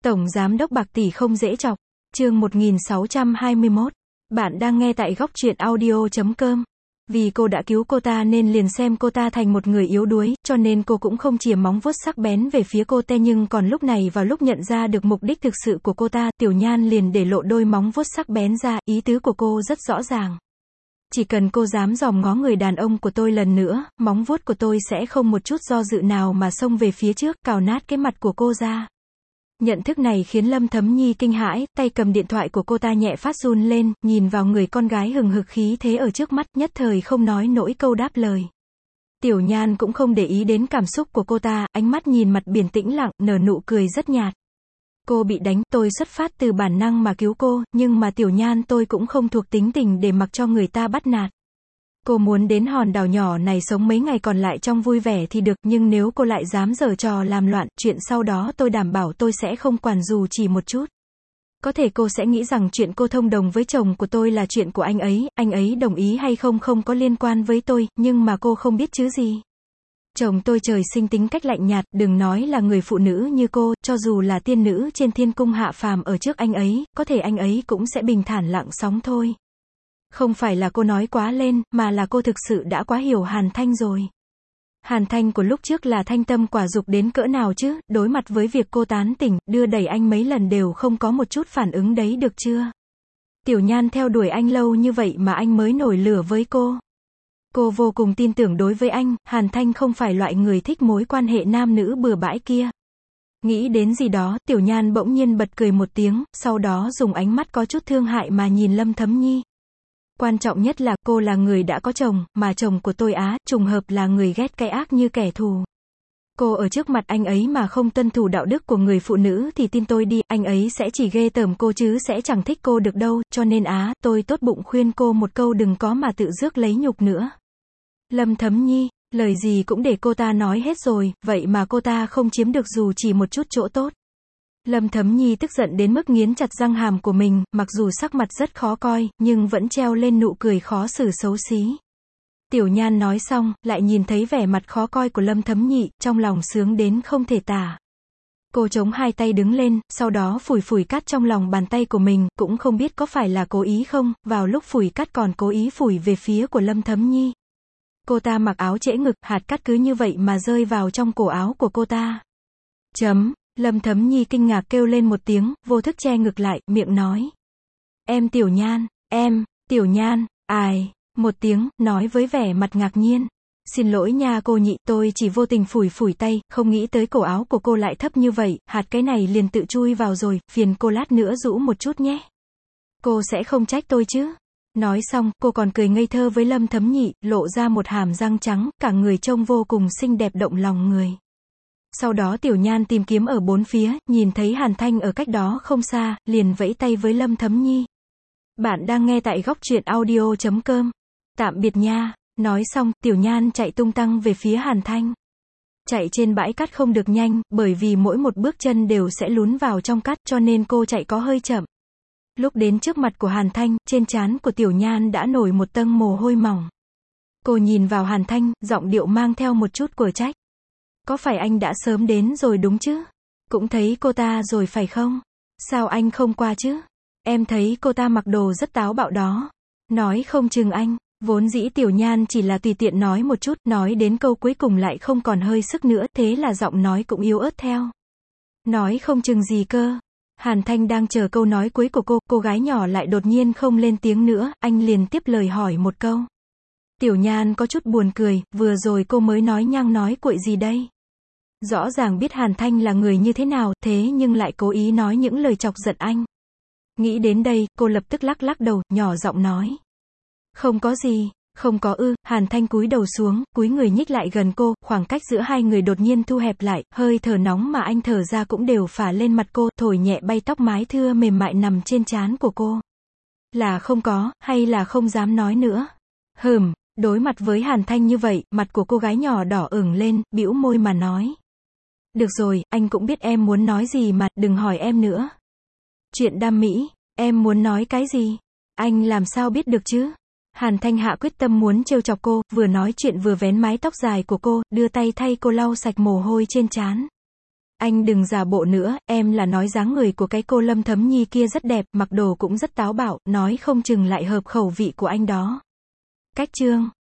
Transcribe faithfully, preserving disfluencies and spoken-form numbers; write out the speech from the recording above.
Tổng giám đốc bạc tỷ không dễ chọc. Chương một nghìn sáu trăm hai mươi mốt. Bạn đang nghe tại góc truyện audio chấm com. Vì cô đã cứu cô ta nên liền xem cô ta thành một người yếu đuối, cho nên cô cũng không chìa móng vuốt sắc bén về phía cô ta, nhưng còn lúc này vào lúc nhận ra được mục đích thực sự của cô ta, Tiểu Nhan liền để lộ đôi móng vuốt sắc bén ra, ý tứ của cô rất rõ ràng. Chỉ cần cô dám dòm ngó người đàn ông của tôi lần nữa, móng vuốt của tôi sẽ không một chút do dự nào mà xông về phía trước, cào nát cái mặt của cô ra. Nhận thức này khiến Lâm Thấm Nhi kinh hãi, tay cầm điện thoại của cô ta nhẹ phát run lên, nhìn vào người con gái hừng hực khí thế ở trước mắt, nhất thời không nói nổi câu đáp lời. Tiểu Nhan cũng không để ý đến cảm xúc của cô ta, ánh mắt nhìn mặt biển tĩnh lặng, nở nụ cười rất nhạt. Cô bị đánh, tôi xuất phát từ bản năng mà cứu cô, nhưng mà Tiểu Nhan tôi cũng không thuộc tính tình để mặc cho người ta bắt nạt. Cô muốn đến hòn đảo nhỏ này sống mấy ngày còn lại trong vui vẻ thì được, nhưng nếu cô lại dám giở trò làm loạn, chuyện sau đó tôi đảm bảo tôi sẽ không quản dù chỉ một chút. Có thể cô sẽ nghĩ rằng chuyện cô thông đồng với chồng của tôi là chuyện của anh ấy, anh ấy đồng ý hay không không có liên quan với tôi, nhưng mà cô không biết chứ gì. Chồng tôi trời sinh tính cách lạnh nhạt, đừng nói là người phụ nữ như cô, cho dù là tiên nữ trên thiên cung hạ phàm ở trước anh ấy, có thể anh ấy cũng sẽ bình thản lặng sóng thôi. Không phải là cô nói quá lên, mà là cô thực sự đã quá hiểu Hàn Thanh rồi. Hàn Thanh của lúc trước là thanh tâm quả dục đến cỡ nào chứ, đối mặt với việc cô tán tỉnh, đưa đẩy anh mấy lần đều không có một chút phản ứng đấy được chưa? Tiểu Nhan theo đuổi anh lâu như vậy mà anh mới nổi lửa với cô. Cô vô cùng tin tưởng đối với anh, Hàn Thanh không phải loại người thích mối quan hệ nam nữ bừa bãi kia. Nghĩ đến gì đó, Tiểu Nhan bỗng nhiên bật cười một tiếng, sau đó dùng ánh mắt có chút thương hại mà nhìn Lâm Thấm Nhi. Quan trọng nhất là, cô là người đã có chồng, mà chồng của tôi á, trùng hợp là người ghét cái ác như kẻ thù. Cô ở trước mặt anh ấy mà không tuân thủ đạo đức của người phụ nữ thì tin tôi đi, anh ấy sẽ chỉ ghê tởm cô chứ sẽ chẳng thích cô được đâu, cho nên á, tôi tốt bụng khuyên cô một câu đừng có mà tự rước lấy nhục nữa. Lâm Thấm Nhi, lời gì cũng để cô ta nói hết rồi, vậy mà cô ta không chiếm được dù chỉ một chút chỗ tốt. Lâm Thấm Nhi tức giận đến mức nghiến chặt răng hàm của mình, mặc dù sắc mặt rất khó coi, nhưng vẫn treo lên nụ cười khó xử xấu xí. Tiểu Nhan nói xong, lại nhìn thấy vẻ mặt khó coi của Lâm Thấm Nhi, trong lòng sướng đến không thể tả. Cô chống hai tay đứng lên, sau đó phủi phủi cát trong lòng bàn tay của mình, cũng không biết có phải là cố ý không, vào lúc phủi cát còn cố ý phủi về phía của Lâm Thấm Nhi. Cô ta mặc áo trễ ngực, hạt cát cứ như vậy mà rơi vào trong cổ áo của cô ta. Chấm. Lâm Thấm Nhi kinh ngạc kêu lên một tiếng, vô thức che ngực lại, miệng nói. Em Tiểu Nhan, em, Tiểu Nhan, ai, một tiếng, nói với vẻ mặt ngạc nhiên. Xin lỗi nha cô nhị, tôi chỉ vô tình phủi phủi tay, không nghĩ tới cổ áo của cô lại thấp như vậy, hạt cái này liền tự chui vào rồi, phiền cô lát nữa rũ một chút nhé. Cô sẽ không trách tôi chứ? Nói xong, cô còn cười ngây thơ với Lâm Thấm Nhi, lộ ra một hàm răng trắng, cả người trông vô cùng xinh đẹp động lòng người. Sau đó Tiểu Nhan tìm kiếm ở bốn phía, nhìn thấy Hàn Thanh ở cách đó không xa, liền vẫy tay với Lâm Thấm Nhi. Bạn đang nghe tại góc truyện audio chấm com. Tạm biệt nha. Nói xong, Tiểu Nhan chạy tung tăng về phía Hàn Thanh. Chạy trên bãi cát không được nhanh, bởi vì mỗi một bước chân đều sẽ lún vào trong cát, cho nên cô chạy có hơi chậm. Lúc đến trước mặt của Hàn Thanh, trên trán của Tiểu Nhan đã nổi một tầng mồ hôi mỏng. Cô nhìn vào Hàn Thanh, giọng điệu mang theo một chút của trách. Có phải anh đã sớm đến rồi đúng chứ? Cũng thấy cô ta rồi phải không? Sao anh không qua chứ? Em thấy cô ta mặc đồ rất táo bạo đó. Nói không chừng anh, vốn dĩ Tiểu Nhan chỉ là tùy tiện nói một chút, nói đến câu cuối cùng lại không còn hơi sức nữa, thế là giọng nói cũng yếu ớt theo. Nói không chừng gì cơ? Hàn Thanh đang chờ câu nói cuối của cô, cô gái nhỏ lại đột nhiên không lên tiếng nữa, anh liền tiếp lời hỏi một câu. Tiểu Nhan có chút buồn cười, vừa rồi cô mới nói nhăng nói cuội gì đây? Rõ ràng biết Hàn Thanh là người như thế nào, thế nhưng lại cố ý nói những lời chọc giận anh. Nghĩ đến đây, cô lập tức lắc lắc đầu, nhỏ giọng nói. Không có gì, không có ư. Hàn Thanh cúi đầu xuống, cúi người nhích lại gần cô, khoảng cách giữa hai người đột nhiên thu hẹp lại, hơi thở nóng mà anh thở ra cũng đều phả lên mặt cô, thổi nhẹ bay tóc mái thưa mềm mại nằm trên trán của cô. Là không có, hay là không dám nói nữa? Hừm, đối mặt với Hàn Thanh như vậy, mặt của cô gái nhỏ đỏ ửng lên, bĩu môi mà nói. Được rồi, anh cũng biết em muốn nói gì mà, đừng hỏi em nữa. Chuyện đam mỹ, em muốn nói cái gì? Anh làm sao biết được chứ? Hàn Thanh hạ quyết tâm muốn trêu chọc cô, vừa nói chuyện vừa vén mái tóc dài của cô, đưa tay thay cô lau sạch mồ hôi trên trán. Anh đừng giả bộ nữa, em là nói dáng người của cái cô Lâm Thấm Nhi kia rất đẹp, mặc đồ cũng rất táo bạo, nói không chừng lại hợp khẩu vị của anh đó. Cách chương